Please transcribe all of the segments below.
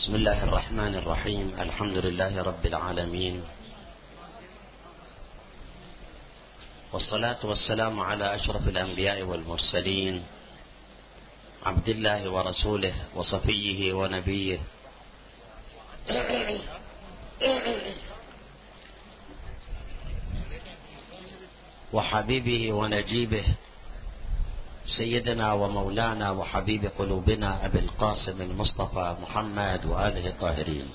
بسم الله الرحمن الرحيم. الحمد لله رب العالمين، والصلاة والسلام على أشرف الأنبياء والمرسلين، عبد الله ورسوله وصفيه ونبيه وحبيبه ونجيبه، سيدنا ومولانا وحبيب قلوبنا أبي القاسم المصطفى محمد وآله الطاهرين.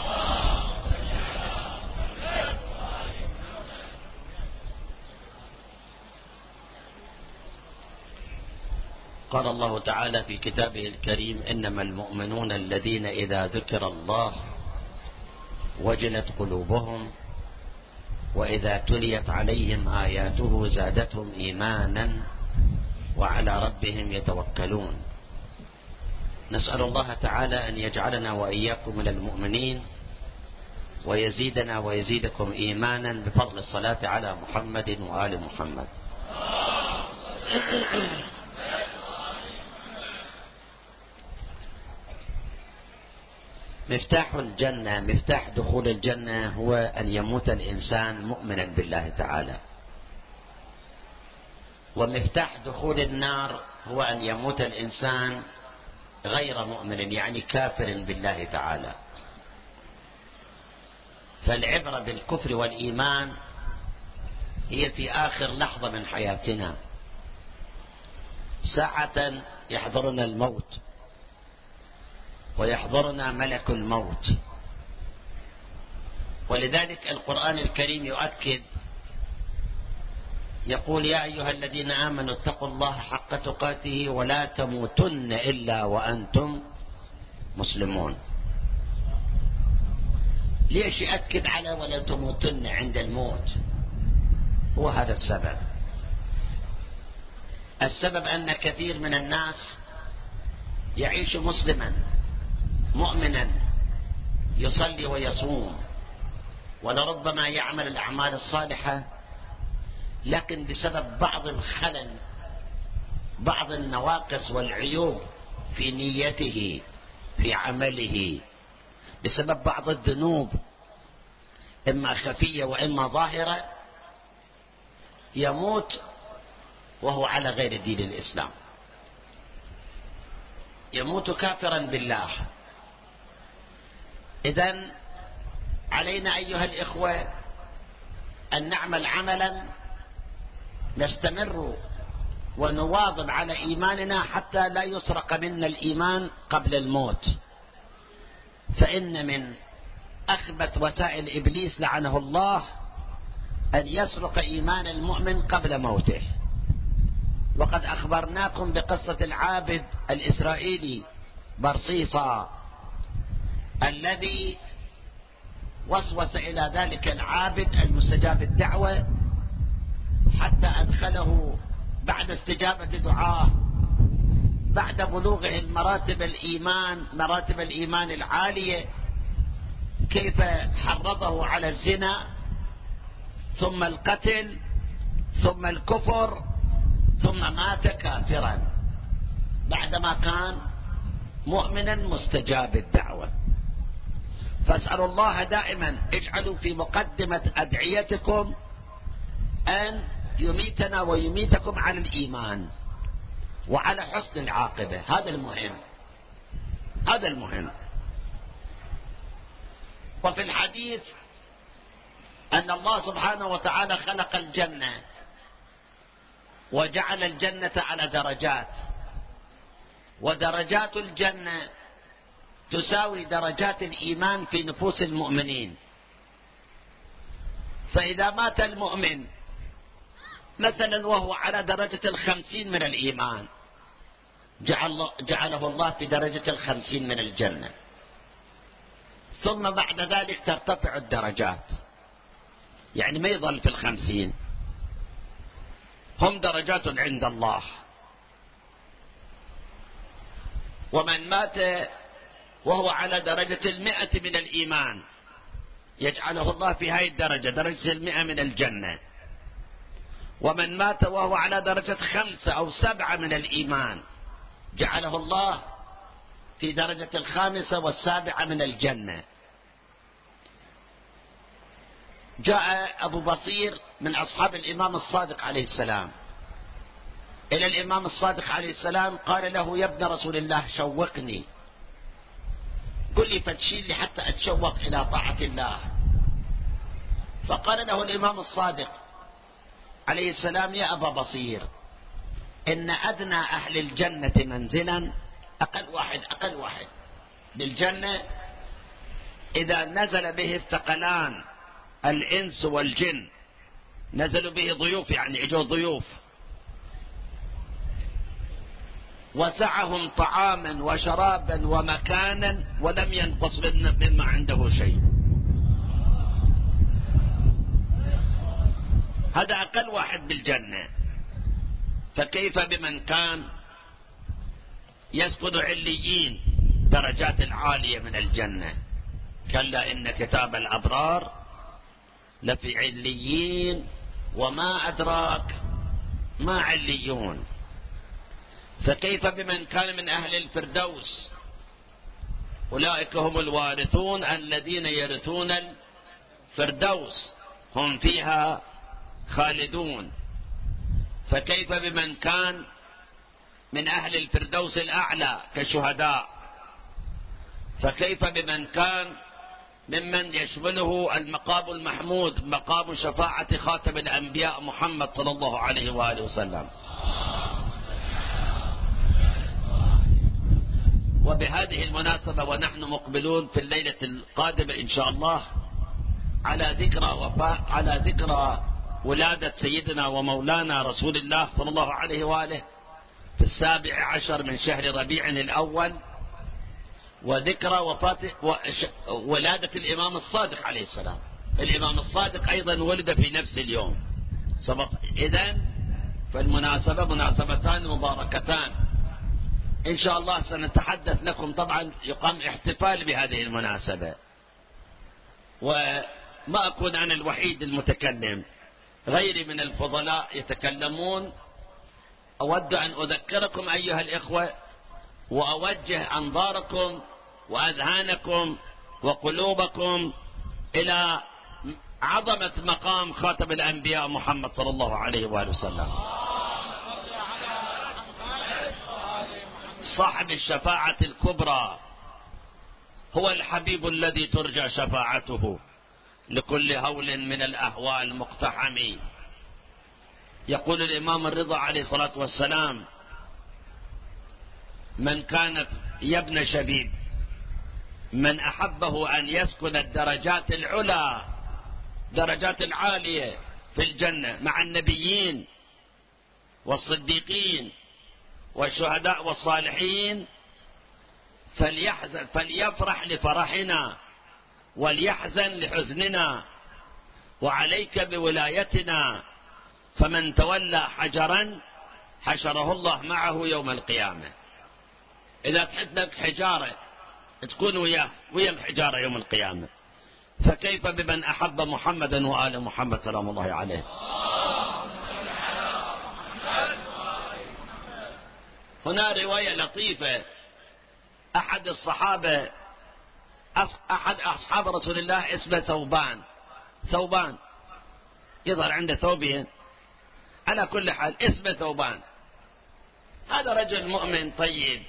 قال الله تعالى في كتابه الكريم: إنما المؤمنون الذين إذا ذكر الله وجلت قلوبهم وإذا تليت عليهم آياته زادتهم إيمانا وعلى ربهم يتوكلون. نسأل الله تعالى أن يجعلنا وإياكم من المؤمنين، ويزيدنا ويزيدكم إيمانا بفضل الصلاة على محمد وآل محمد. مفتاح الجنة، مفتاح دخول الجنة هو أن يموت الإنسان مؤمنا بالله تعالى، ومفتاح دخول النار هو أن يموت الإنسان غير مؤمن، يعني كافر بالله تعالى. فالعبرة بالكفر والإيمان هي في آخر لحظة من حياتنا، ساعة يحضرنا الموت ويحضرنا ملك الموت. ولذلك القرآن الكريم يؤكد، يقول: يا أيها الذين آمنوا اتقوا الله حق تقاته ولا تموتن إلا وأنتم مسلمون. ليش يأكد على ولا تموتن عند الموت؟ هو هذا السبب. السبب أن كثير من الناس يعيش مسلما مؤمنا، يصلي ويصوم ولربما يعمل الأعمال الصالحة، لكن بسبب بعض الخلل، بعض النواقص والعيوب في نيته، في عمله، بسبب بعض الذنوب إما خفية وإما ظاهرة، يموت وهو على غير دين الإسلام، يموت كافرا بالله. إذن علينا أيها الإخوة أن نعمل عملا نستمر ونواظب على إيماننا حتى لا يسرق منا الإيمان قبل الموت. فإن من أخبث وسائل إبليس لعنه الله أن يسرق إيمان المؤمن قبل موته. وقد أخبرناكم بقصة العابد الإسرائيلي برصيصة الذي وسوس إلى ذلك العابد المستجاب الدعوة حتى أدخله بعد استجابة دعاه، بعد بلوغه المراتب الإيمان العالية، كيف حرضه على الزنا ثم القتل ثم الكفر، ثم مات كافرا بعدما كان مؤمنا مستجاب الدعوة. فاسألوا الله دائما: اجعلوا في مقدمة أدعيتكم أن يميتنا ويميتكم على الإيمان وعلى حسن العاقبة. هذا المهم، هذا المهم. وفي الحديث أن الله سبحانه وتعالى خلق الجنة وجعل الجنة على درجات، ودرجات الجنة تساوي درجات الإيمان في نفوس المؤمنين. فإذا مات المؤمن مثلا وهو على درجة 50 من الإيمان، جعله الله في درجة 50 من الجنة. ثم بعد ذلك ترتفع الدرجات، يعني ما يظل في 50، هم درجات عند الله. ومن مات وهو على درجة 100 من الإيمان يجعله الله في هذه الدرجة، درجة 100 من الجنة. ومن مات وهو على درجة 5 أو 7 من الإيمان جعله الله في درجة 5 و7 من الجنة. جاء أبو بصير من أصحاب الإمام الصادق عليه السلام إلى الإمام الصادق عليه السلام، قال له: يا ابن رسول الله، شوقني، قل لي فتشيل لي حتى أتشوق إلى طاعة الله. فقال له الإمام الصادق عليه السلام: يا أبا بصير، إن أدنى أهل الجنة منزلا، أقل واحد بالجنة، إذا نزل به الثقلان الإنس والجن، نزلوا به ضيوف، يعني اجوا ضيوف، وسعهم طعاما وشرابا ومكانا ولم ينقص مما عنده شيء. هذا أقل واحد بالجنة. فكيف بمن كان يسكن عليين، درجات العالية من الجنة؟ كلا إن كتاب الأبرار لفي عليين، وما أدراك ما عليون. فكيف بمن كان من أهل الفردوس؟ أولئك هم الوارثون الذين يرثون الفردوس، هم فيها خالدون. فكيف بمن كان من أهل الفردوس الأعلى كشهداء؟ فكيف بمن كان ممن يشمله المقام المحمود، مقام شفاعة خاتم الأنبياء محمد صلى الله عليه وآله وسلم. وبهذه المناسبة ونحن مقبلون في الليلة القادمة إن شاء الله على ذكرى ولادة سيدنا ومولانا رسول الله صلى الله عليه وآله في 17 من شهر ربيع الأول، وذكرى وفاة ولادة الإمام الصادق عليه السلام. الإمام الصادق أيضا ولد في نفس اليوم. إذن فالمناسبة مناسبتان مباركتان إن شاء الله. سنتحدث لكم، طبعا يقام احتفال بهذه المناسبة، وما أكون أنا الوحيد المتكلم، غيري من الفضلاء يتكلمون. أود أن أذكركم أيها الإخوة، وأوجه أنظاركم وأذهانكم وقلوبكم إلى عظمة مقام خاتم الأنبياء محمد صلى الله عليه وآله وسلم، صاحب الشفاعة الكبرى، هو الحبيب الذي ترجى شفاعته لكل هول من الأهوال مقتحم. يقول الإمام الرضا عليه الصلاة والسلام: من كان يا ابن شبيب، من أحبه أن يسكن الدرجات العلى، درجات العالية في الجنة مع النبيين والصديقين والشهداء والصالحين، فليفرح لفرحنا وليحزن لحزننا، وعليك بولايتنا، فمن تولى حجرا حشره الله معه يوم القيامة. إذا تحدك حجارة تكون ويا الحجارة يوم القيامة، فكيف بمن أحب محمدا وآل محمد سلام الله عليه. هنا رواية لطيفة، أحد الصحابة، أحد أصحاب رسول الله اسمه ثوبان، يظهر عنده ثوبين، على كل حال اسمه ثوبان. هذا رجل مؤمن طيب.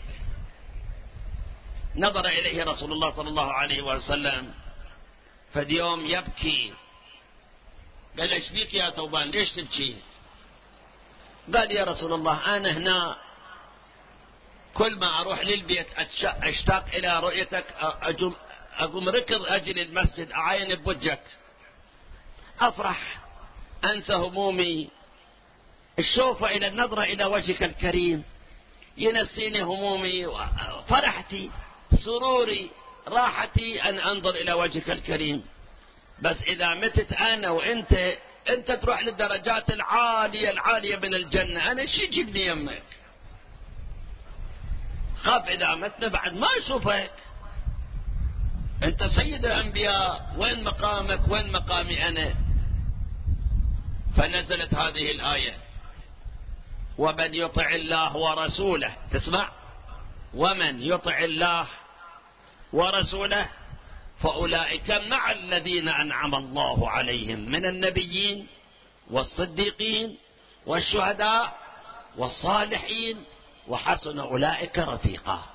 نظر إليه رسول الله صلى الله عليه وسلم فاليوم يبكي. قال: ايش بيك يا ثوبان، ليش تبكي؟ قال: يا رسول الله، أنا هنا كل ما أروح للبيت أشتاق إلى رؤيتك، أقوم ركض أجي للمسجد أعاين بوجهك، أفرح، أنسى همومي، الشوف إلى النظرة إلى وجهك الكريم ينسيني همومي، فرحتي، سروري، راحتي أن أنظر إلى وجهك الكريم. بس إذا متت أنا وإنت تروح للدرجات العالية من الجنة، أنا شو يجيبني يمك؟ خاف إذا متنا بعد ما أشوفك. أنت سيد الأنبياء، وين مقامك وين مقامي أنا؟ فنزلت هذه الآية: ومن يطع الله ورسوله، تسمع، ومن يطع الله ورسوله فأولئك مع الذين أنعم الله عليهم من النبيين والصديقين والشهداء والصالحين وحسن أولئك رفيقا.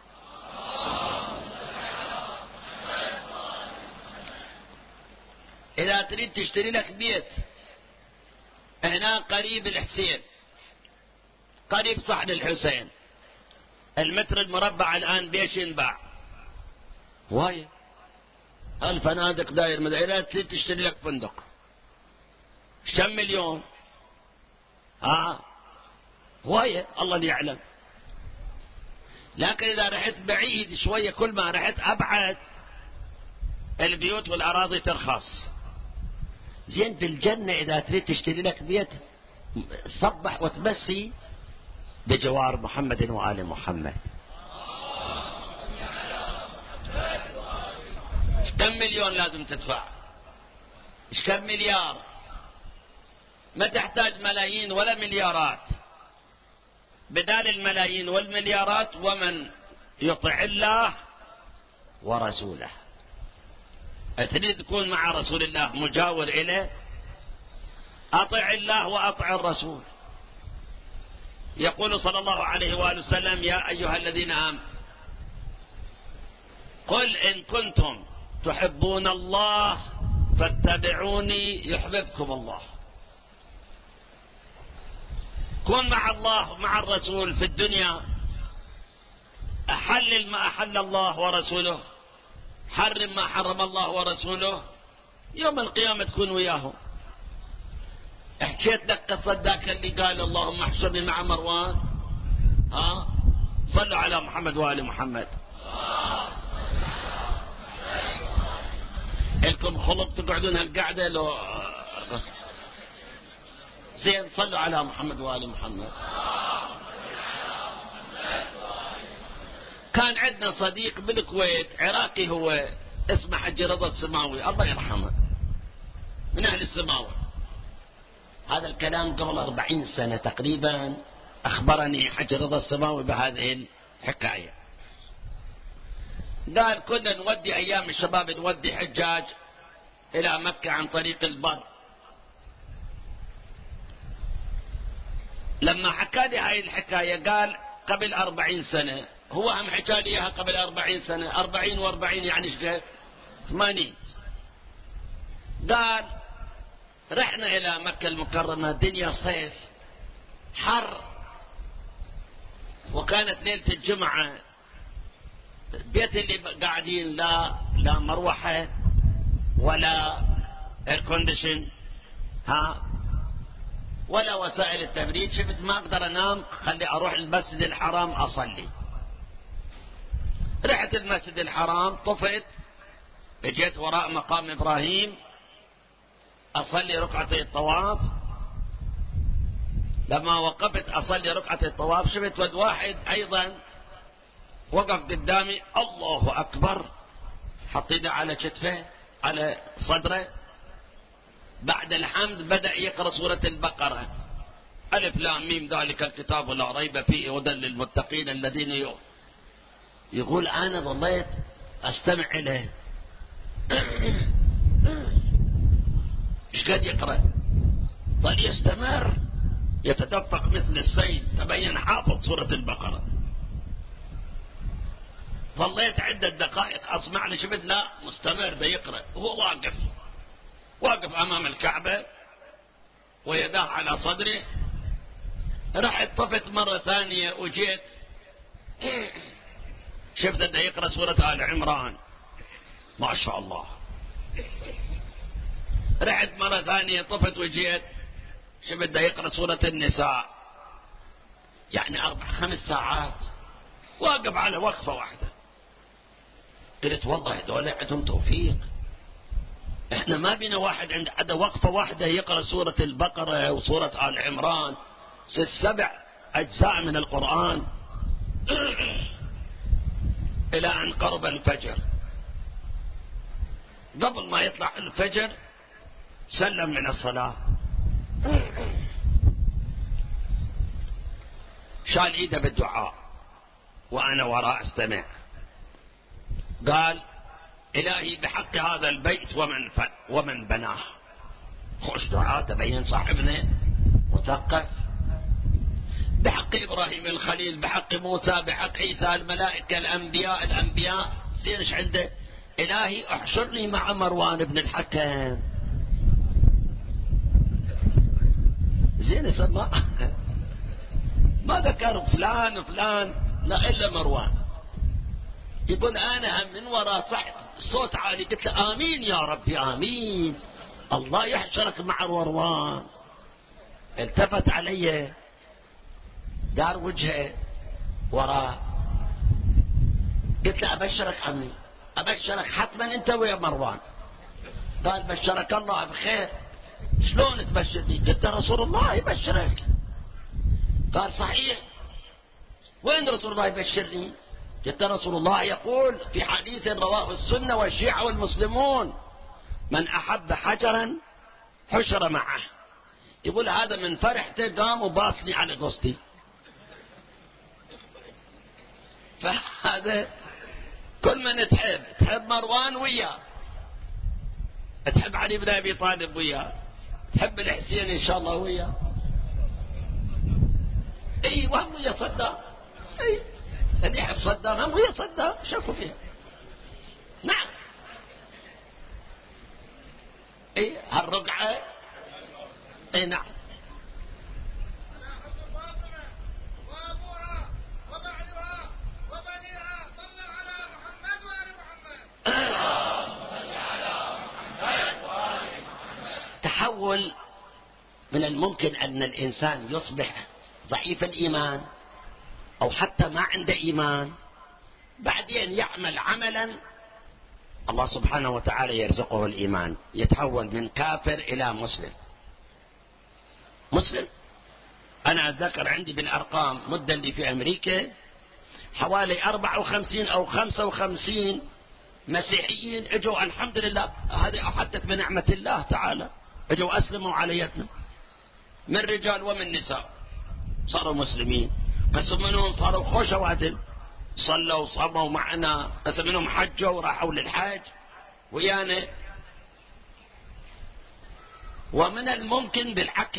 إذا تريد تشتري لك بيت هنا قريب الحسين، قريب صحن الحسين، المتر المربع الآن بيش ينباع واي الفنادق داير إذا تريد تشتري لك فندق كم مليون؟ واي الله اللي يعلم. لكن إذا رحت بعيد شوية كل ما رحت أبعد البيوت والأراضي ترخص. زين بالجنة إذا تريد تشتري لك بيت صبح وتمسي بجوار محمد وآل محمد. كم مليون لازم تدفع؟ كم مليار؟ ما تحتاج ملايين ولا مليارات، بدال الملايين والمليارات ومن يطع الله ورسوله. تريد تكون مع رسول الله مجاور إليه، أطع الله وأطع الرسول. يقول صلى الله عليه وآله وسلم: يا أيها الذين آمنوا قل إن كنتم تحبون الله فاتبعوني يحببكم الله. كن مع الله مع الرسول في الدنيا، أحلل ما أحل الله ورسوله، حرم ما حرم الله ورسوله، يوم القيامة تكون وياهم. حكيت لك قصة ذاك اللي قال اللهم احشرني مع مروان. صلوا على محمد وآل محمد. لكم خلق تقعدون هالقعدة لو زين صلوا على محمد وآل محمد. كان عندنا صديق بالكويت عراقي، هو اسمه حج رضا السماوي الله يرحمه، من أهل السماوة. هذا الكلام قبل 40 سنة تقريبا أخبرني حج رضا السماوي بهذه الحكاية. قال كنا نودي أيام الشباب نودي حجاج إلى مكة عن طريق البر. لما حكى لي هاي الحكاية قال قبل 40 سنة، هو هم حكى لي إياها قبل 40 سنة، 40 و40 يعني ايش؟ 80. قال رحنا إلى مكة المكرمة، دنيا صيف حر، وكانت ليلة الجمعة، البيت اللي قاعدين لا مروحة ولا اير كونديشن ولا وسائل التبريد. شفت ما اقدر انام، خلي اروح المسجد الحرام اصلي. رحت المسجد الحرام، طفت، اجيت وراء مقام ابراهيم اصلي ركعتي الطواف. لما وقفت اصلي ركعتي الطواف شفت ود واحد ايضا وقف قدامي، الله اكبر، حط يده على كتفه على صدره، بعد الحمد بدأ يقرأ سورة البقرة، ألف لام ميم ذلك الكتاب لا ريب فيه هدى للمتقين الذين يقول أنا ظليت أستمع إليه. إيش قد يقرأ؟ ظل يستمر يتدفق مثل السيل، تبين حافظ سورة البقرة. ظليت عدة دقائق أسمع لي، شفت لا مستمر ده يقرأ، هو واقف أمام الكعبة ويداه على صدره. رحت طفت مرة ثانية وجيت شفت ده يقرأ سورة آل عمران، ما شاء الله. رحت مرة ثانية طفت وجيت شفت ده يقرأ سورة النساء، يعني 4-5 ساعات واقف على وقفة واحدة. قلت والله هذول عندهم توفيق، احنا ما بينا واحد عند وقفة واحدة يقرأ سورة البقرة وسورة آل عمران 6-7 أجزاء من القرآن إلى أن قرب الفجر. قبل ما يطلع الفجر سلم من الصلاة، شال ايده بالدعاء وأنا وراء استمع. قال: إلهي بحق هذا البيت ومن بناه. خوش دعاء، تبين صاحبنا مثقف. بحق إبراهيم الخليل، بحق موسى، بحق عيسى، الملائكة، الأنبياء. زين ايش عنده؟ إلهي احشرني مع مروان بن الحكم. زين ما ذكر فلان لا إلا مروان. يقول أنا من وراء صحت صوت عالي، قلت له: آمين يا ربي آمين، الله يحشرك مع مروان. التفت علي، دار وجهه وراء. قلت له: أبشرك عمي، أبشرك حتما أنت ويا مروان. قال: بشرك الله بخير. شلون تبشرني؟ قلت: رسول الله يبشرك. قال: صحيح، وين رسول الله يبشرني؟ قلت: رسول الله يقول في حديث رواه السنة والشيعة والمسلمون: من أحب حجرا حشر معه. يقول هذا من فرحته قام وباصني على قصتي. فهذا كل من تحب مروان وياه، تحب علي بن أبي طالب وياه، تحب الحسين إن شاء الله وياه. اي وهم ويا صدام. اي اللي يحب صدام هم ويا صدام، شافوا فيها. نعم. اي هالرقعة. اي نعم. تحول من الممكن أن الإنسان يصبح ضعيف الإيمان أو حتى ما عنده إيمان، بعدين يعمل عملا الله سبحانه وتعالى يرزقه الإيمان، يتحول من كافر إلى مسلم. أنا أتذكر عندي بالأرقام مدة اللي في أمريكا حوالي 54 أو 55 مسيحيين اجوا، الحمد لله، هذه أحدث بنعمة الله تعالى، اجوا أسلموا على يدنا من رجال ومن نساء، صاروا مسلمين. قسم منهم صاروا خوش وعدل، صلوا وصاموا معنا، قسم منهم حجوا وراحوا للحج ويانا. ومن الممكن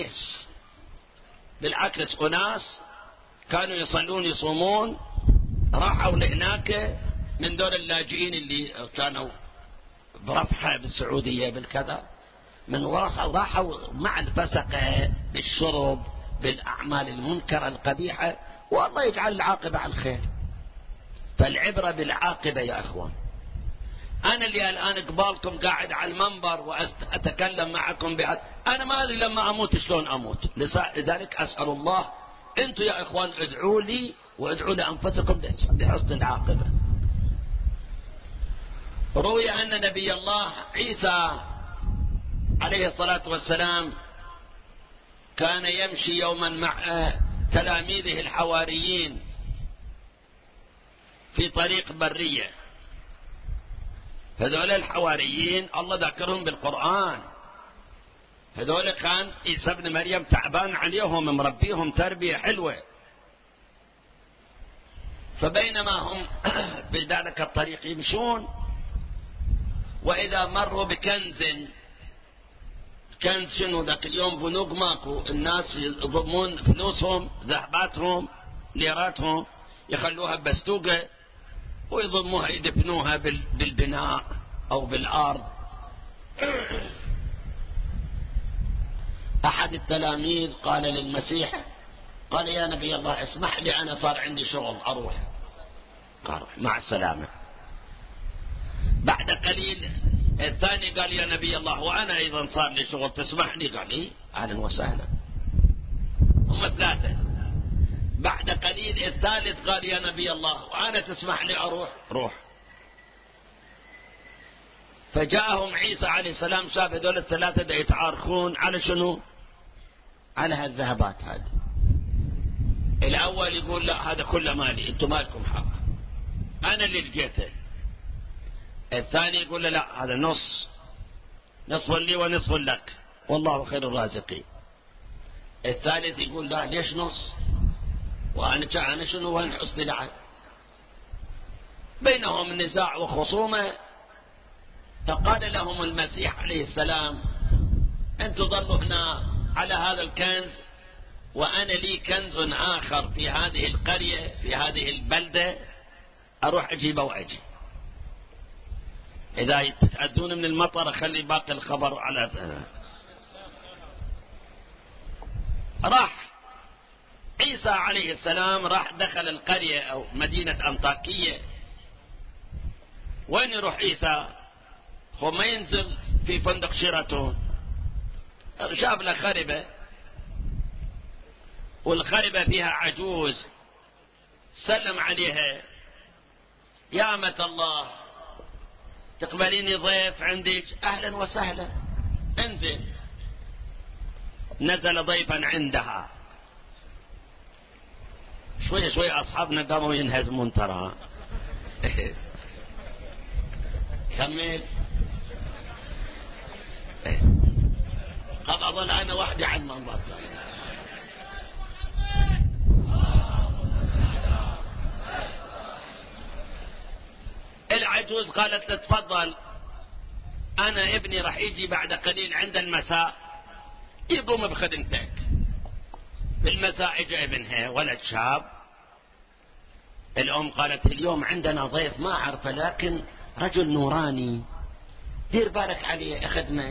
بالعكس أناس كانوا يصلون يصومون راحوا لهناك من دول اللاجئين اللي كانوا برفحة بالسعودية بالكذا، من وراء راحوا مع الفسقة بالشرب بالأعمال المنكرة القبيحة، والله يجعل العاقبة على الخير. فالعبرة بالعاقبة يا أخوان. أنا اللي الآن قبالكم قاعد على المنبر وأتكلم معكم أنا ما أدري لما أموت شلون أموت، لذلك أسأل الله أنتم يا إخوان ادعوا لي وادعوا لأنفسكم بحسن العاقبة. روي أن نبي الله عيسى عليه الصلاة والسلام كان يمشي يوما مع تلاميذه الحواريين في طريق برية. هذول الحواريين الله ذكرهم بالقرآن، هذول كان عيسى ابن مريم تعبان عليهم، مربيهم تربية حلوة. فبينما هم بذلك الطريق يمشون، وإذا مروا بكنز، كنز شنو ذاك اليوم؟ بنوك ماكو، الناس يضمون فلوسهم ذهباتهم ليراتهم يخلوها بستوقة ويضموها يدفنوها بالبناء أو بالأرض. أحد التلاميذ قال للمسيح، قال: يا نبي الله اسمح لي، أنا صار عندي شغل أروح. قال: مع السلامة. بعد قليل الثاني قال: يا نبي الله وأنا أيضا صار لي شغل، تسمح لي؟ قال: إيه، أهلا وسهلا. هم ثلاثة. بعد قليل الثالث قال: يا نبي الله وأنا تسمح لي أروح؟ روح. فجاءهم عيسى عليه السلام، شاف هذول الثلاثة دا يتعاركون على شنو؟ على هالذهبات هذه. الأول يقول: لا هذا كله مالي، أنتم مالكم حق، أنا اللي لقيته. الثاني يقول: لا هذا نصف لي ونصف لك والله خير الرازقين. الثالث يقول: لا ليش نص؟ وأنا شنو وين حسن العهد؟ بينهم نزاع وخصومة. فقال لهم المسيح عليه السلام: أنتم ظلوا هنا على هذا الكنز، وأنا لي كنز آخر في هذه القرية في هذه البلدة، أروح أجيبه وأجي. إذا تتأذون من المطر خلي باقي الخبر على. راح عيسى عليه السلام، راح دخل القرية أو مدينة أنطاكية. وين يروح عيسى؟ هو ما ينزل في فندق شيراتون، شاف له خربة، والخربة فيها عجوز، سلم عليها: يا أمة الله، تقبليني ضيف عندك؟ أهلا وسهلا، انزل. نزل ضيفا عندها. شوية شوية أصحابنا قاموا ينهزمون ترى. كمل. قد أظل أنا وحدي عن منبر. العجوز قالت: تفضل، أنا ابني راح يجي بعد قليل عند المساء يقوم بخدمتك. بالمساء اجى ابنها، ولد شاب. الأم قالت: اليوم عندنا ضيف ما أعرفه، لكن رجل نوراني، دير بالك عليه أخدمه.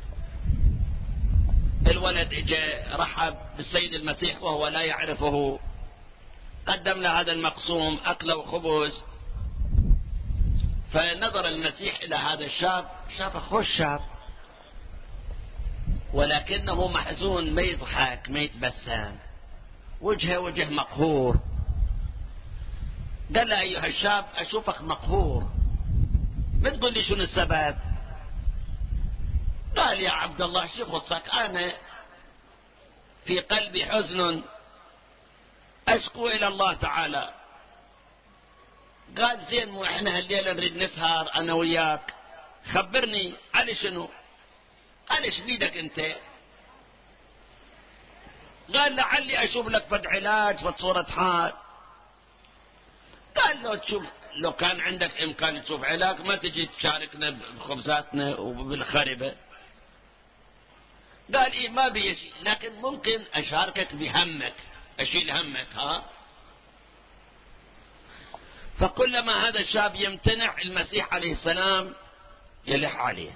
الولد اجى رحب بالسيد المسيح وهو لا يعرفه، قدم له هذا المقسوم أكله وخبز. فنظر المسيح إلى هذا الشاب، شافه خوش شاب، ولكنه محزون، ما يضحك ما يتبسم، وجهه وجه مقهور. قال له: أيها الشاب، أشوفك مقهور، ما تقول لي شنو السبب؟ قال: يا عبد الله، شو خصك؟ أنا في قلبي حزن أشكو إلى الله تعالى. قال: زين، مو احنا هالليلة نريد نسهر أنا وياك، خبرني على شنو؟ قال: ايش بيدك أنت؟ قال: لعلي أشوف لك فد علاج فد صورة حال. قال: لو كان عندك إمكان تشوف علاج ما تجي تشاركنا بخبزاتنا وبالخربة. قال: إيه ما بيجي، لكن ممكن أشاركك بهمك، أشيل همك. ها. فكلما هذا الشاب يمتنع، المسيح عليه السلام يلح عليه.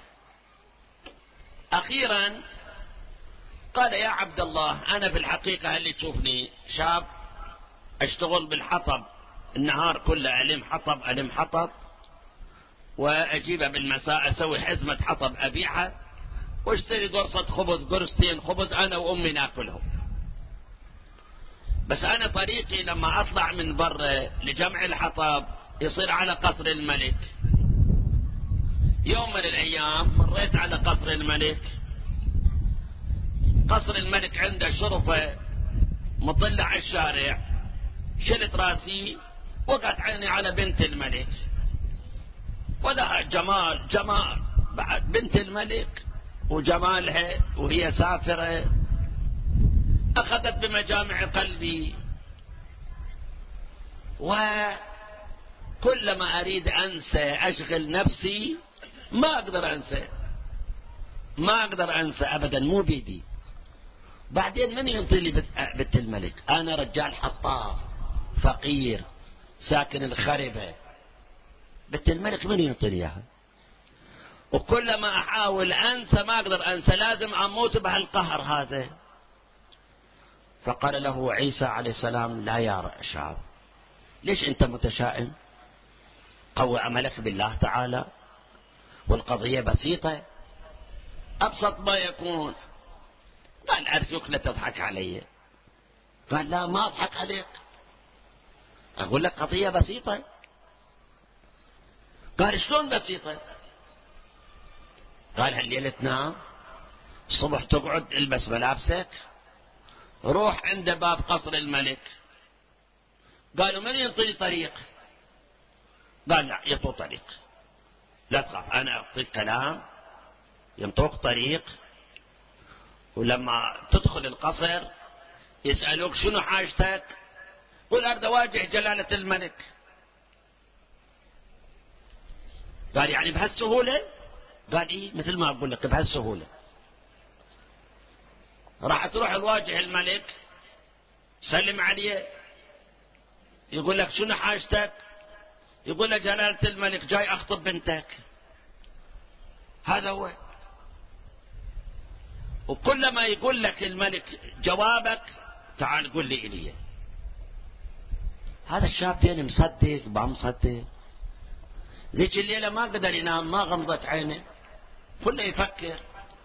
أخيرا قال: يا عبد الله، أنا في الحقيقة اللي تشوفني شاب أشتغل بالحطب النهار كله، ألم حطب وأجيبه بالمساء، أسوي حزمة حطب أبيعها، واشتري قرصة خبز، قرصتين خبز، أنا وأمي ناكلهم. بس أنا طريقي لما أطلع من برا لجمع الحطب يصير على قصر الملك. يوم من الأيام مريت على قصر الملك. قصر الملك عنده شرفة مطلع على الشارع. شلت راسي، وقعت عيني على بنت الملك، ولها جمال بعد بنت الملك وجمالها، وهي سافرة أخذت بمجامع قلبي. وكلما أريد أنسى أشغل نفسي ما أقدر أنسى أبدا، مو بيدي. بعدين من ينطي لي بنت الملك؟ أنا رجال حطاب فقير ساكن الخربة، بنت الملك من ينطي لي إياها؟ وكلما أحاول أنسى ما أقدر أنسى، لازم أموت بهالقهر هذا. فقال له عيسى عليه السلام: لا يا شاب، ليش أنت متشائم؟ قوي عملك بالله تعالى، والقضية بسيطة، أبسط ما يكون. قال: أرجوك لا تضحك علي. قال: لا، ما أضحك عليك، أقول لك قضية بسيطة. قال: شلون بسيطة؟ قال: هالليلة تنام، الصبح تقعد، البس ملابسك، روح عند باب قصر الملك. قالوا: من ينطي طريق؟ قال: لا، يطو طريق، لا تخاف، أنا أعطيك كلام ينطوك طريق، ولما تدخل القصر يسألوك شنو حاجتك، قل أريد أواجه جلالة الملك. قال يعني بهالسهولة؟ قال إيه مثل ما أقول لك بهالسهولة. راح تروح الواجه الملك سلم عليه، يقول لك شنو حاجتك؟ يقول لك جلالة الملك جاي أخطب بنتك. هذا هو. وكلما يقول لك الملك جوابك تعال قل لي إليه. هذا الشاب يعني مصدق ما مصدق. ذيك الليلة ما قدر ينام، ما غمضت عينه، كله يفكر.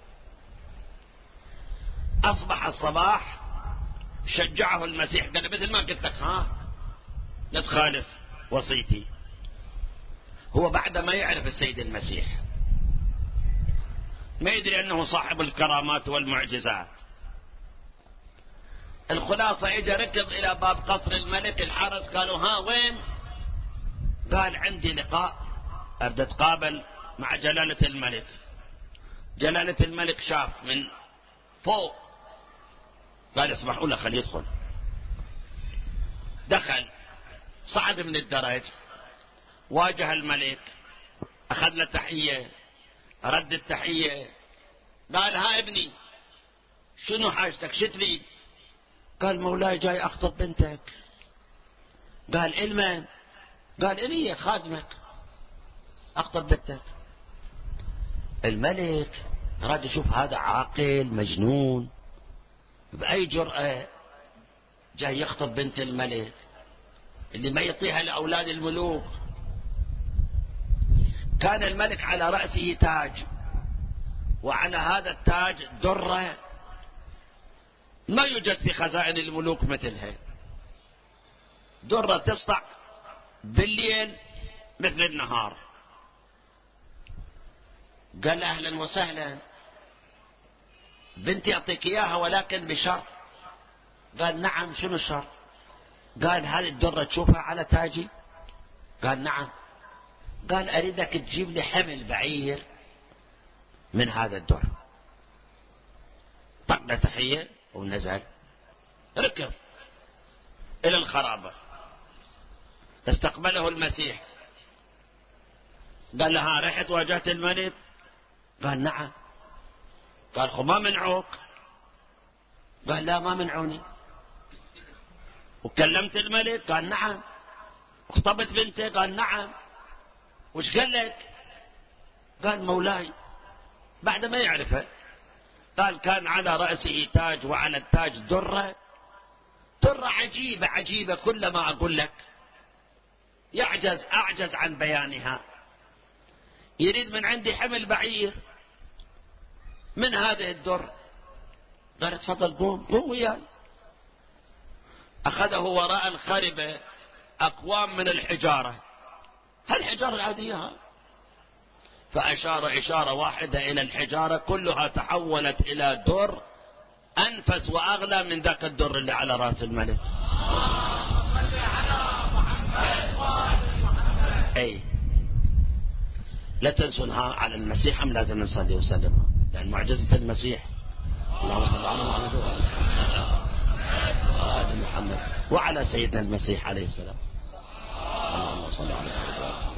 أصبح الصباح شجعه المسيح، قال مثل ما قلت لك ها لا تخالف وصيتي. هو بعد ما يعرف السيد المسيح ما يدري أنه صاحب الكرامات والمعجزات. الخلاصة اجى ركض إلى باب قصر الملك. الحرس قالوا ها وين؟ قال عندي لقاء، أبدأ أتقابل مع جلالة الملك. جلالة الملك شاف من فوق، قال اسمحوا له خليه يدخل. دخل، صعد من الدرج، واجه الملك، أخذ له تحية، رد التحية، قال ها ابني شنو حاجتك شتري؟ قال مولاي جاي أخطب بنتك. قال إلمن؟ قال إلي خادمك أخطب بنتك. الملك راد يشوف هذا عاقل مجنون بأي جرأة جاي يخطب بنت الملك اللي ما يعطيها لأولاد الملوك. كان الملك على رأسه تاج، وعلى هذا التاج درة ما يوجد في خزائن الملوك مثلها. درة تسطع بالليل مثل النهار. قال أهلا وسهلا بنتي أعطيك إياها ولكن بشرط. قال نعم شنو الشرط؟ قال هذه الدرة تشوفها على تاجي؟ قال نعم. قال أريدك تجيب لي حمل بعير من هذا الدر. طقنا تحية ونزل، ركض إلى الخرابة. استقبله المسيح، قال لها رحت واجهت الملك؟ قال نعم. قال خو ما منعوك؟ قال لا ما منعوني. وكلمت الملك؟ قال نعم. وخطبت بنته؟ قال نعم. وش قال لك؟ قال مولاي بعد ما يعرفه. قال كان على رأسه تاج وعلى التاج درة، درة عجيبة عجيبة، كل ما أقول لك أعجز عن بيانها. يريد من عندي حمل بعير من هذه الدر. قال تفضل قوم وياي. أخذه وراء الخربة أقوام من الحجارة، هالحجارة العادية، فأشار إشارة واحدة إلى الحجارة كلها تحولت إلى در أنفس وأغلى من ذاك الدر اللي على رأس الملك. أي لا تنسونها على المسيح، هم لازم نصلي وسلم لأن معجزة المسيح. اللهم صل على محمد وعلى محمد وعلى سيدنا المسيح عليه السلام. اللهم صل على محمد.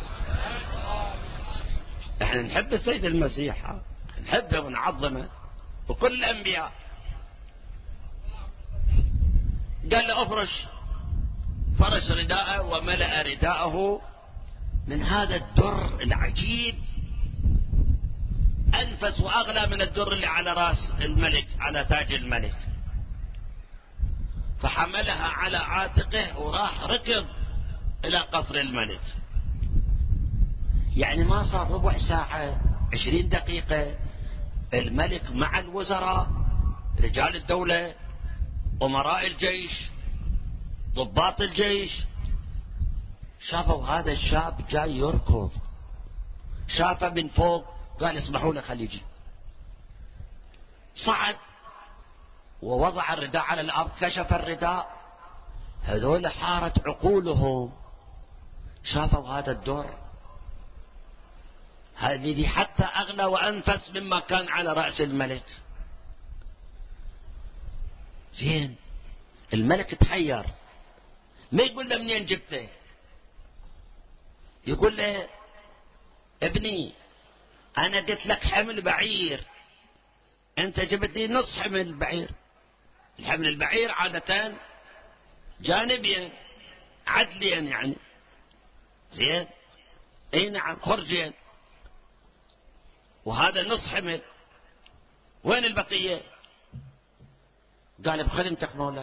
احنا نحب السيد المسيح، نحبه ونعظمه وكل الأنبياء. قال له افرش، فرش رداءه وملأ رداءه من هذا الدر العجيب أنفس وأغلى من الدر اللي على رأس الملك، على تاج الملك. فحملها على عاتقه وراح ركض إلى قصر الملك. يعني ما صار ربع ساعة 20 دقيقة الملك مع الوزراء رجال الدولة أمراء الجيش ضباط الجيش شافوا هذا الشاب جاي يركض. شافه من فوق قال اسمحوا له خليه يجي. صعد ووضع الرداء على الأرض، كشف الرداء. هذول حارت عقولهم، شافوا هذا الدر، هذه حتى أغلى وأنفس مما كان على رأس الملك. زين الملك تحير، ما يقول له منين جبته، يقول له ابني أنا قلت لك حمل بعير، أنت جبت لي نص حمل البعير. الحمل البعير عادة جانبيا عدليا يعني، زين، اي نعم خرجين، وهذا نص حمل، وين البقية؟ قال بخدمتك مولاي.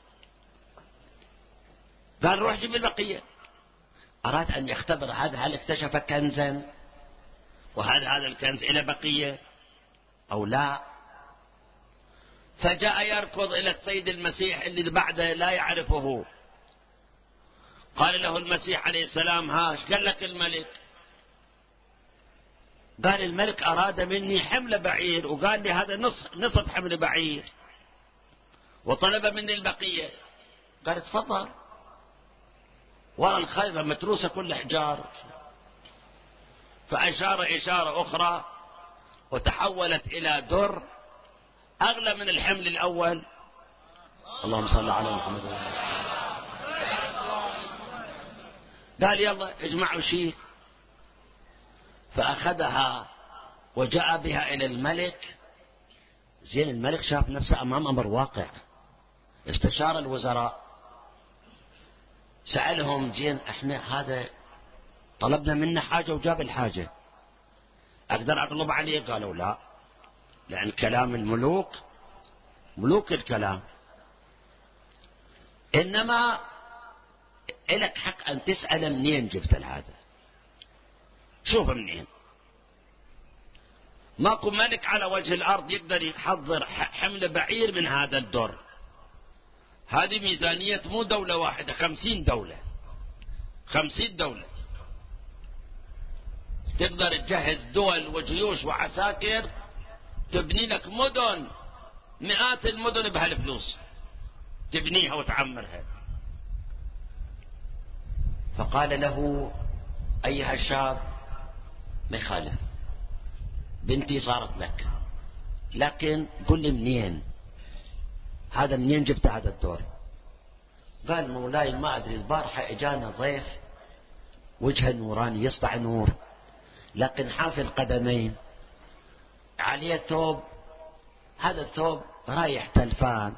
قال روح جيب البقية. أراد أن يختبر هذا هل اكتشف كنزا، وهل هذا الكنز إلى بقية أو لا. فجاء يركض إلى السيد المسيح اللي بعده لا يعرفه. قال له المسيح عليه السلام: ايش قال لك الملك؟ قال الملك أراد مني حمل بعير، وقال لي هذا نصف حمل بعير، وطلب مني البقية. قال تفضل. ورا الخيمة متروسة كل حجار. فأشار إشارة أخرى وتحولت إلى در أغلى من الحمل الأول. اللهم صل على محمد. قال يلا اجمعوا شيء. فأخذها وجاء بها إلى الملك. زين، الملك شاف نفسه أمام أمر واقع. استشار الوزراء، سألهم: زين احنا هذا طلبنا منه حاجة وجاب الحاجة، أقدر أطلب عليه؟ قالوا لا، لأن كلام الملوك ملوك الكلام، إنما إلك حق أن تسأل منين جبت هذا. شوف منين. ماكو ملك على وجه الأرض يقدر يحضر حمل بعير من هذا الدر. هذه ميزانية مو دولة واحدة، 50 دولة، 50 دولة تقدر تجهز دول وجيوش وعساكر تبني لك مدن، مئات المدن بهالفلوس تبنيها وتعمرها. فقال له: أيها الشاب، ما يخالف، بنتي صارت لك، لكن قل لي منين هذا، منين جبت هذا الدور؟ قال: مولاي ما أدري، البارحة إجانا ضيف وجهه نوراني يسطع نور، لكن حافي القدمين، عليه ثوب، هذا الثوب رايح تلفان،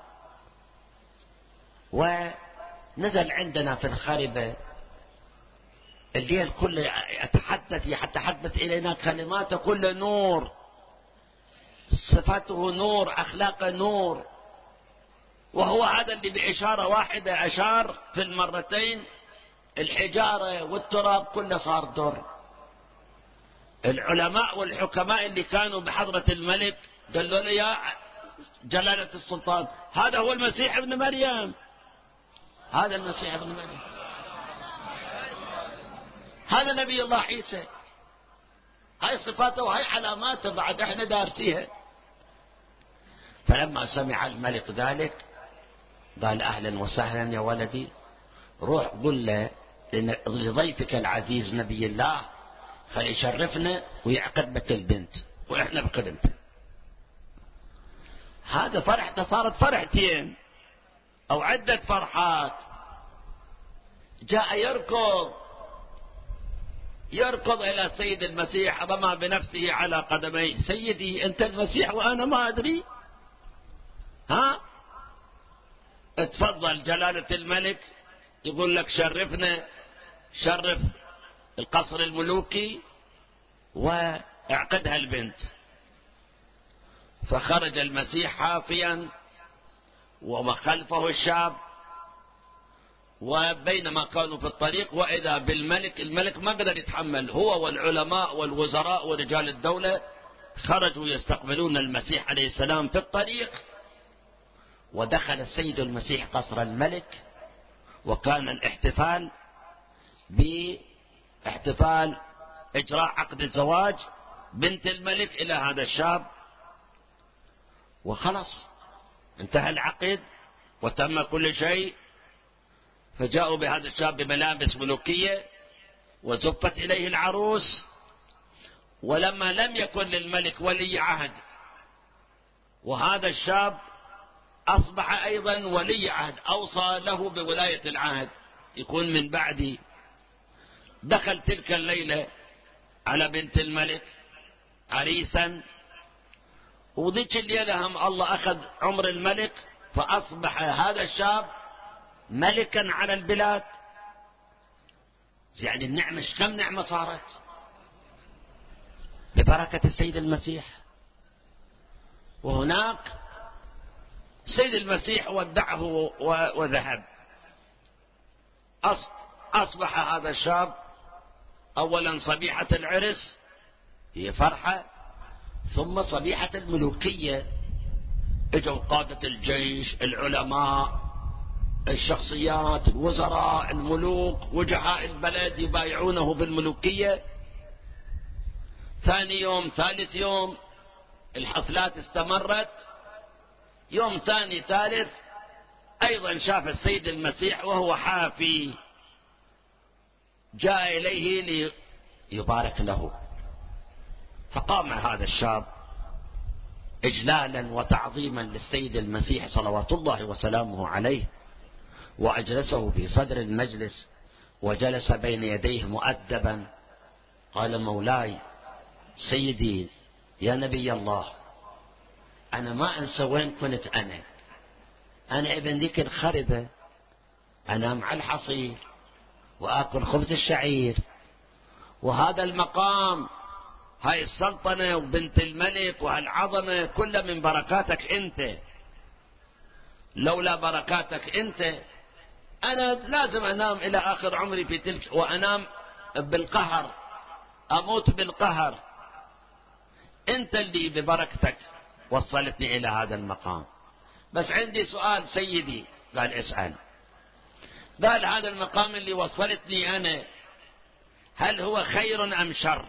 ونزل عندنا في الخربة الليل كله يتحدث إلينا كلماته كل نور، صفاته نور، أخلاقه نور، وهو هذا اللي بإشارة واحدة أشار في المرتين الحجارة والتراب كله صار در. العلماء والحكماء اللي كانوا بحضرة الملك قالوا له: يا جلالة السلطان، هذا هو المسيح ابن مريم، هذا المسيح ابن مريم، هذا نبي الله عيسى، هاي صفاته وهاي علاماته بعد احنا دارسيها. فلما سمع الملك ذلك قال: أهلا وسهلا يا ولدي، روح قل له لضيفك العزيز نبي الله خلي يشرفنا ويعقد لك البنت وإحنا بخدمته. هذا فرحته صارت فرحتين أو عدة فرحات. جاء يركض إلى السيد المسيح، رمى بنفسه على قدميه: سيدي أنت المسيح وأنا ما أدري؟ ها؟ اتفضل جلالة الملك، يقول لك شرفنا، شرف القصر الملوكي واعقدها البنت. فخرج المسيح حافيا وما خلفه الشاب، وبينما كانوا في الطريق وإذا بالملك. الملك ما قدر يتحمل، هو والعلماء والوزراء ورجال الدولة خرجوا يستقبلون المسيح عليه السلام في الطريق. ودخل السيد المسيح قصر الملك، وكان الاحتفال باحتفال إجراء عقد الزواج بنت الملك إلى هذا الشاب، وخلص انتهى العقد وتم كل شيء. فجاءوا بهذا الشاب بملابس ملوكية وزفت إليه العروس. ولما لم يكن للملك ولي عهد، وهذا الشاب أصبح أيضا ولي عهد، أوصى له بولاية العهد يكون من بعدي. دخل تلك الليلة على بنت الملك عريسا، وذيك الليلة هم الله أخذ عمر الملك، فأصبح هذا الشاب ملكا على البلاد. يعني النعمة كم نعمة صارت ببركة السيد المسيح. وهناك السيد المسيح ودعه وذهب، أصبح هذا الشاب أولا صبيحة العرس هي فرحة، ثم صبيحة الملوكية، اجوا قادة الجيش، العلماء، الشخصيات، الوزراء، الملوك، وجهاء البلد يبايعونه بالملوكية. ثاني يوم، ثالث يوم، الحفلات استمرت. يوم ثاني ثالث أيضا شاف السيد المسيح وهو حافي، جاء إليه ليبارك له، فقام هذا الشاب إجلالا وتعظيما للسيد المسيح صلوات الله وسلامه عليه، وأجلسه في صدر المجلس، وجلس بين يديه مؤدبا. قال: مولاي سيدي يا نبي الله، أنا ما أنسى وين كنت. أنا ابن ذيك الخربة، أنام على الحصير وآكل خبز الشعير، وهذا المقام، هاي السلطنة وبنت الملك وهالعظمة كلها من بركاتك أنت. لولا بركاتك أنت أنا لازم أنام إلى آخر عمري في تلك، وأنام بالقهر، أموت بالقهر. أنت اللي ببركتك وصلتني إلى هذا المقام. بس عندي سؤال سيدي. قال: اسأل. قال: هذا المقام اللي وصلتني أنا، هل هو خير أم شر؟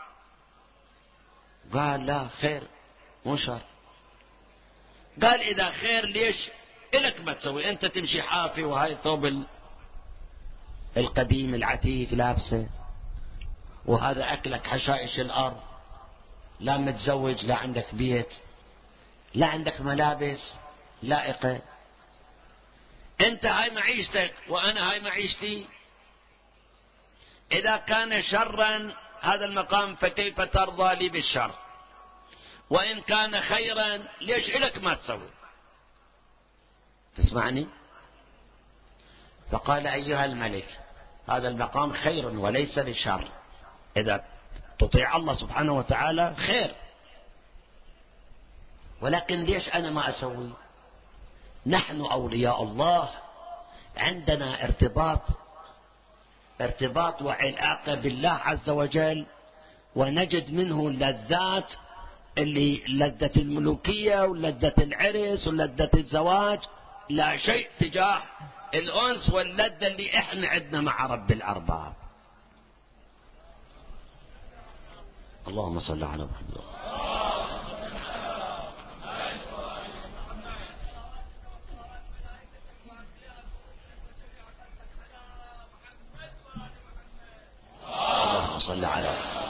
قال: لا، خير مو شر. قال: إذا خير ليش إلك ما تسوي؟ أنت تمشي حافي وهاي ثوب القديم العتيق لابسه، وهذا أكلك حشائش الأرض، لا متزوج، لا عندك بيت، لا عندك ملابس لائقة. أنت هاي معيشتك وأنا هاي معيشتي. إذا كان شرا هذا المقام فكيف ترضى لي بالشر؟ وإن كان خيرا ليش إلك ما تسوي؟ تسمعني؟ فقال: أيها الملك، هذا المقام خير وليس بشر، إذا تطيع الله سبحانه وتعالى خير، ولكن ليش أنا ما أسوي؟ نحن أولياء الله عندنا ارتباط وعلاقة بالله عز وجل، ونجد منه اللذات، اللي لذة الملوكية ولذة العرس ولذة الزواج، لا شيء تجاه الأنس واللذة اللي احنا عندنا مع رب الأرباب. اللهم صل على محمد. اللهم صل على محمد.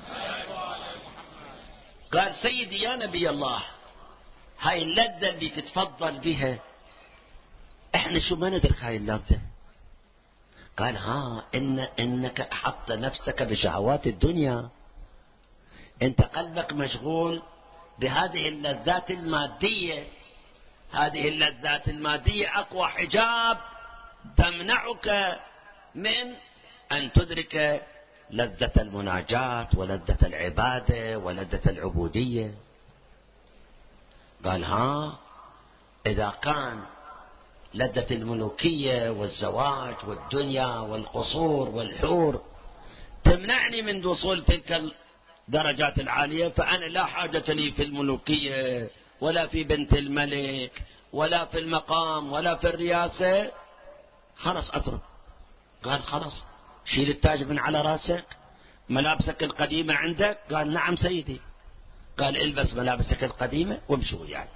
قال: سيدي يا نبي الله، هاي اللذة اللي تتفضل بها احنا شو ما ندرك هاي اللذة. قال: انك احط نفسك بشهوات الدنيا، انت قلبك مشغول بهذه اللذات المادية. هذه اللذات المادية اقوى حجاب تمنعك من ان تدرك لذة المناجاة ولذة العبادة ولذة العبودية. قال: إذا كان لذة الملوكية والزواج والدنيا والقصور والحور تمنعني من وصول تلك الدرجات العالية، فأنا لا حاجة لي في الملوكية ولا في بنت الملك ولا في المقام ولا في الرياسة. خلاص أترك. قال: خلاص شيل التاج من على راسك، ملابسك القديمة عندك؟ قال: نعم سيدي. قال: البس ملابسك القديمة وامشي وياي.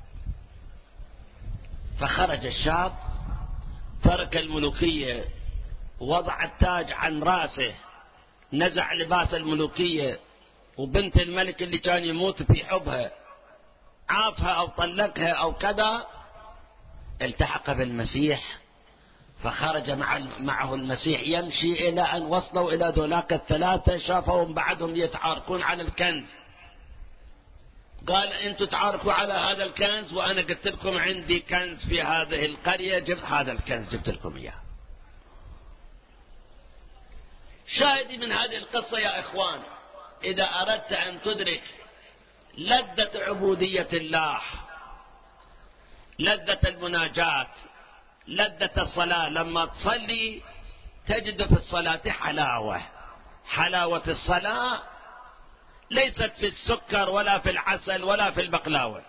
فخرج الشاب، ترك الملوكية، وضع التاج عن راسه، نزع لباس الملوكية، وبنت الملك اللي كان يموت في حبها عافها أو طلقها أو كذا، التحق بالمسيح فخرج معه المسيح يمشي إلى أن وصلوا إلى ذولاك الثلاثة، شافهم بعدهم يتعاركون على الكنز. قال أنتم تعاركوا على هذا الكنز، وأنا قلت لكم عندي كنز في هذه القرية، جبت هذا الكنز جبت لكم إياه. شاهدي من هذه القصة يا إخوان، إذا أردت أن تدرك لذة عبودية الله، لذة المناجاة، لذة الصلاة، لما تصلي تجد في الصلاة حلاوة. حلاوة الصلاة ليست في السكر ولا في العسل ولا في البقلاوة،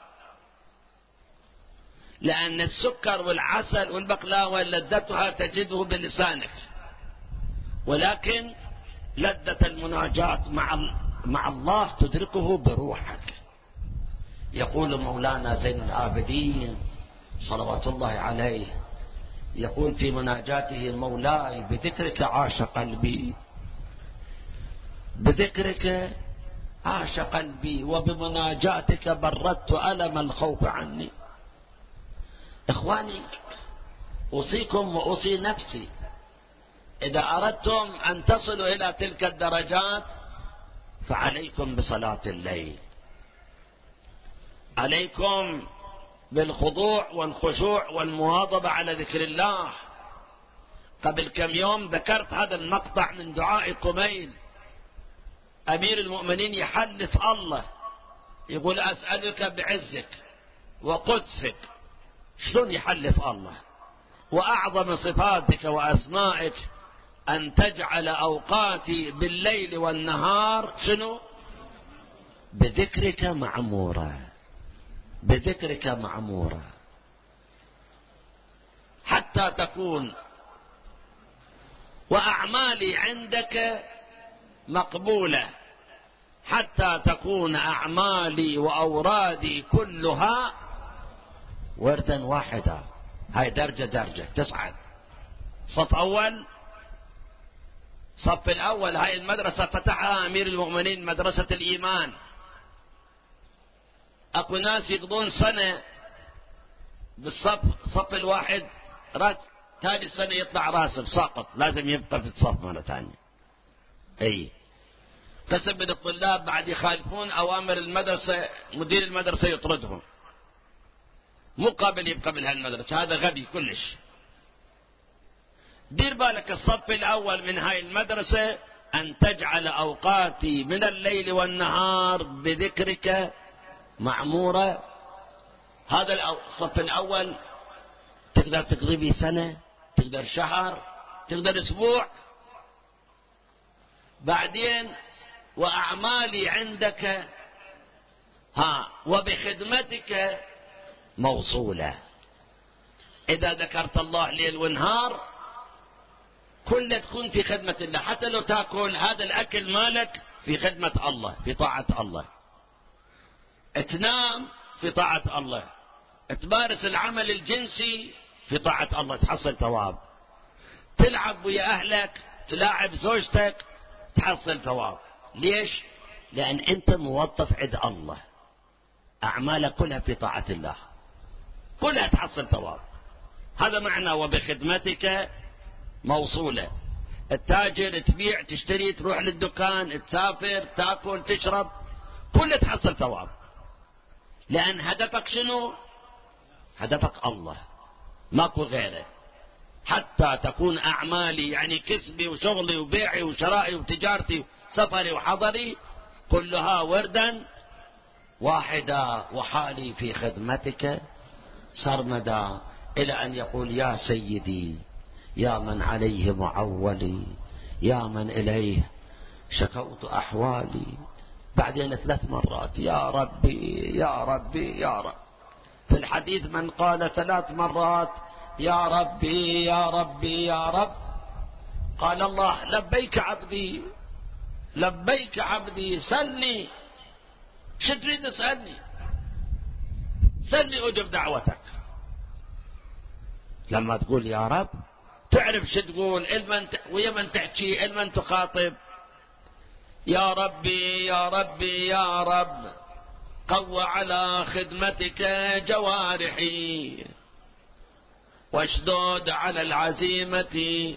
لأن السكر والعسل والبقلاوة لذتها تجده بلسانك، ولكن لذة المناجاة مع الله تدركه بروحك. يقول مولانا زين العابدين صلوات الله عليه، يقول في مناجاته: مولاي بذكرك عاش قلبي، بذكرك عاش قلبي، وبمناجاتك بردت ألم الخوف عني. إخواني، أوصيكم وأوصي نفسي، إذا أردتم أن تصلوا إلى تلك الدرجات فعليكم بصلاة الليل، عليكم بالخضوع والخشوع والمواظبة على ذكر الله. قبل كم يوم ذكرت هذا المقطع من دعاء قميل، أمير المؤمنين يحلف الله، يقول: أسألك بعزك وقدسك. شلون يحلف الله؟ وأعظم صفاتك وأسمائك أن تجعل أوقاتي بالليل والنهار شنو؟ بذكرك معمورة، بذكرك معمورة، حتى تكون وأعمالي عندك مقبولة، حتى تكون أعمالي وأورادي كلها وردا واحدا. هاي درجة درجة تصعد. صف أول، صف الأول، هاي المدرسة فتحها أمير المؤمنين، مدرسة الإيمان. أكو ناس يقضون سنة بالصف، صف الواحد راس، ثاني سنة يطلع راسب ساقط، لازم يبقى في الصف مرة ثانية. أي قسم من الطلاب بعد يخالفون أوامر المدرسة، مدير المدرسة يطردهم، مو قابل يبقى من هالمدرسة، هذا غبي كلش. دير بالك، الصف الأول من هاي المدرسة أن تجعل أوقاتي من الليل والنهار بذكرك معمورة. هذا الصف الأول تقدر تقضي به سنة، تقدر شهر، تقدر أسبوع. بعدين وأعمالي عندك وبخدمتك موصولة. إذا ذكرت الله ليل ونهار كلها تكون في خدمة الله، حتى لو تأكل هذا الأكل مالك في خدمة الله، في طاعة الله. تنام في طاعة الله، تمارس العمل الجنسي في طاعة الله، تحصل ثواب. تلعب ويا أهلك، تلاعب زوجتك، تحصل ثواب. ليش؟ لأن أنت موظف عند الله، أعمالك كلها في طاعة الله، كلها تحصل ثواب. هذا معنى وبخدمتك موصولة. التاجر تبيع تشتري، تروح للدكان، تسافر، تاكل، تشرب، كلها تحصل ثواب. لأن هدفك شنو؟ هدفك الله، ماكو غيره. حتى تكون أعمالي، يعني كسبي وشغلي وبيعي وشرائي وتجارتي وسفري وحضري كلها وردا واحدا، وحالي في خدمتك سرمدا، إلى أن يقول: يا سيدي، يا من عليه معولي، يا من إليه شكوت أحوالي. بعدين 3 مرات: يا ربي يا ربي يا رب. في الحديث من قال 3 مرات: يا ربي يا ربي يا رب، قال الله: لبيك عبدي، لبيك عبدي، سلني. شو تريد تسألني؟ سلني أجب دعوتك. لما تقول يا رب تعرف شو تقول، ويا من تحكي، من تخاطب. يا ربي يا ربي يا رب، قو على خدمتك جوارحي، واشدد على العزيمة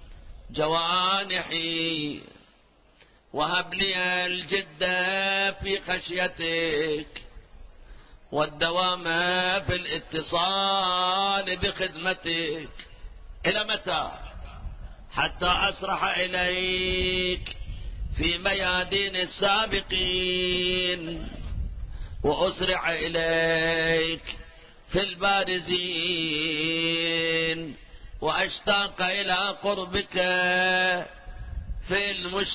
جوانحي، وهب لي الجد في خشيتك والدوام في الاتصال بخدمتك. إلى متى؟ حتى أسرح إليك في ميادين السابقين، وأسرع إليك في البارزين، وأشتاق إلى قربك في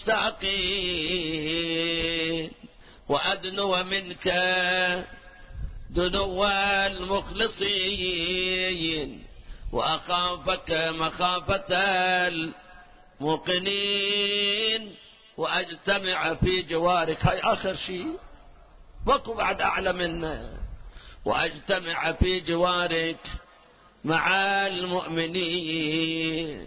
المشتاقين، وأدنو منك دنو المخلصين، وأخافك مخافة الموقنين، وأجتمع في جوارك. هاي آخر شيء، وكو بعد أعلى منه. وأجتمع في جوارك مع المؤمنين.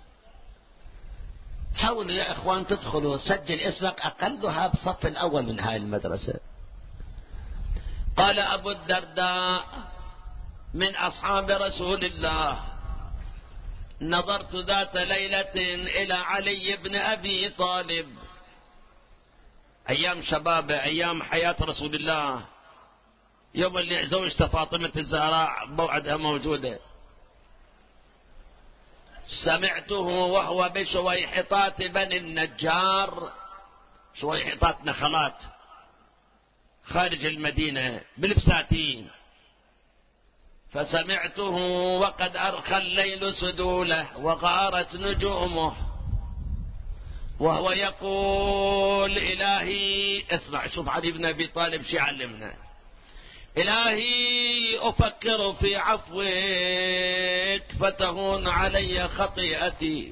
حاولوا يا إخوان تدخلوا، سجل اسمك أقلها بصف الأول من هاي المدرسة. قال أبو الدرداء من أصحاب رسول الله: نظرت ذات ليلة إلى علي بن أبي طالب، أيام شبابه، أيام حياة رسول الله، يوم اللي زوجته فاطمة الزهراء موعدها موجودة. سمعته وهو بشويحطات بني النجار، شويحطات نخلات خارج المدينة بالبساتين. فسمعته وقد أرخى الليل سدوله وغارت نجومه، وهو يقول: إلهي، اسمع، شوف علي بن أبي طالب شو علمنا: إلهي أفكر في عفوك فتهون علي خطيئتي،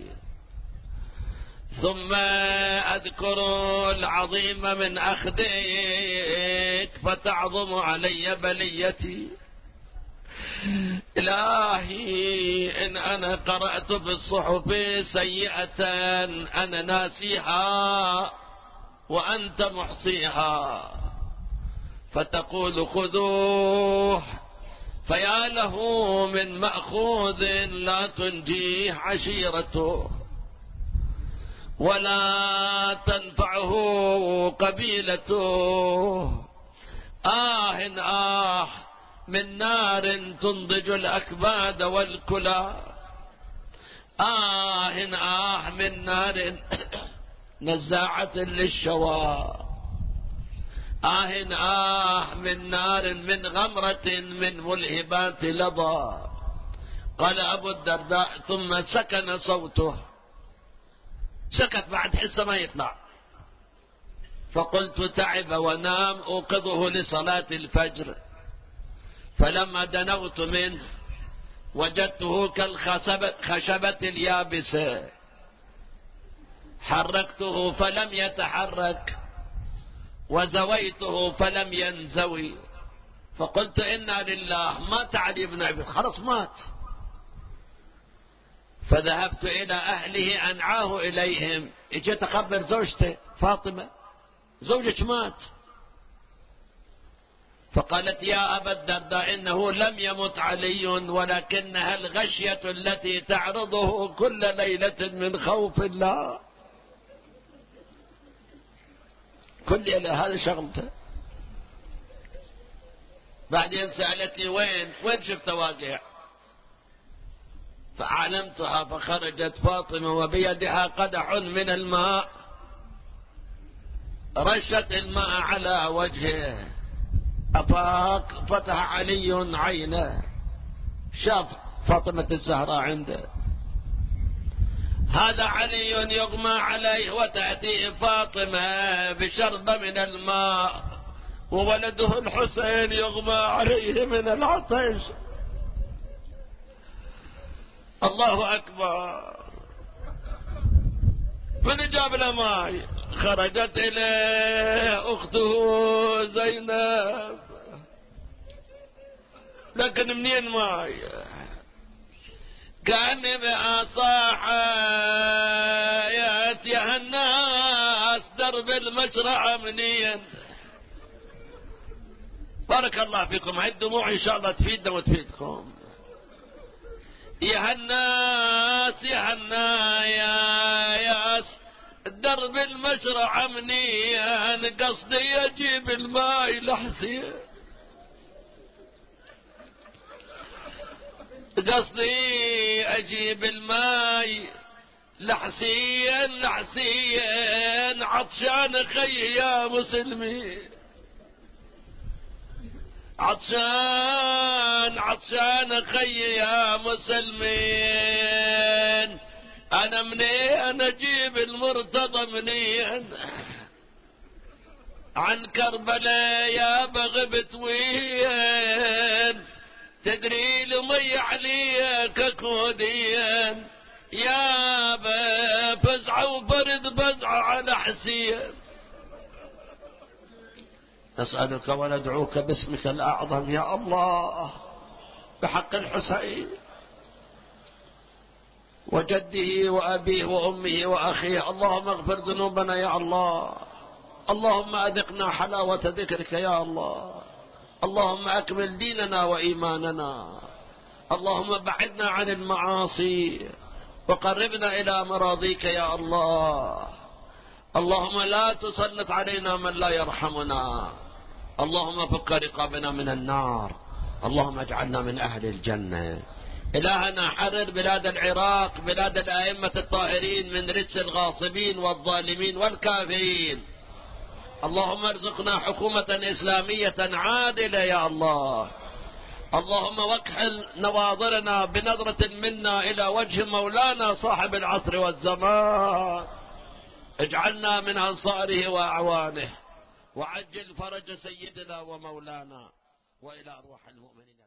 ثم أذكر العظيم من أخذك فتعظم علي بليتي. إلهي، إن أنا قرأت بالصحف سيئة أنا ناسيها وأنت محصيها، فتقول خذوه، فيا له من مأخوذ لا تنجيه عشيرته ولا تنفعه قبيلته. آه من نار تنضج الأكباد والكلى، من نار نزاعة للشوى، من نار من غمرة من ملهبات لظى. قال أبو الدرداء: ثم سكن صوته، سكت بعد حسه ما يطلع. فقلت: تعب ونام، أوقظه لصلاة الفجر. فلما دنوت منه وجدته كالخشبة اليابسة، حركته فلم يتحرك، وزويته فلم ينزوي. فقلت: إنا لله، مات علي بن أبي، خلص مات. فذهبت إلى أهله أنعاه إليهم، اجيت أخبر زوجته فاطمة: زوجك مات. فقالت: يا أبا الدرداء، إنه لم يمت علي، ولكنها الغشية التي تعرضه كل ليلة من خوف الله. كل ليلة هذا شغلته. بعدين سألتني: وين شفت واقع؟ فعلمتها، فخرجت فاطمة وبيدها قدح من الماء، رشت الماء على وجهه، أفاق، فتح علي عينه، شاف فاطمة الزهراء عنده. هذا علي يغمى عليه، وتأتيه فاطمة بشربة من الماء، وولده الحسين يغمى عليه من العطش. الله أكبر. من جاب له ماء؟ خرجت إليه أخته زينب. لكن منين ماء؟ كان بها صاحت يا الناس درب المشرع منين. بارك الله فيكم، هاي الدموع إن شاء الله تفيدنا وتفيدكم. يا الناس يا الناس درب المشرع منين قصدي اجيب الماي لحسين قصدي اجيب الماي لحسين عطشان خي يا مسلمين عطشان خي يا مسلمين انا منين اجيب المرتضى منين عن كربلاء يا بغبت وين تدري لمي عليك كودين يا بفزعة وبرد بزعة على حسين نسألك وندعوك باسمك الأعظم يا الله بحق الحسين وجده وأبيه وأمه وأخيه اللهم اغفر ذنوبنا يا الله اللهم أذقنا حلاوة ذكرك يا الله اللهم أكمل ديننا وإيماننا اللهم بعدنا عن المعاصي وقربنا إلى مراضيك يا الله اللهم لا تسلط علينا من لا يرحمنا اللهم فك رقابنا من النار اللهم اجعلنا من أهل الجنة إلهنا حرر بلاد العراق بلاد الأئمة الطاهرين من رجس الغاصبين والظالمين والكافرين اللهم ارزقنا حكومة إسلامية عادلة يا الله اللهم واكحل نواظرنا بنظرة منا إلى وجه مولانا صاحب العصر والزمان اجعلنا من أنصاره وأعوانه وعجل فرج سيدنا ومولانا وإلى أرواح المؤمنين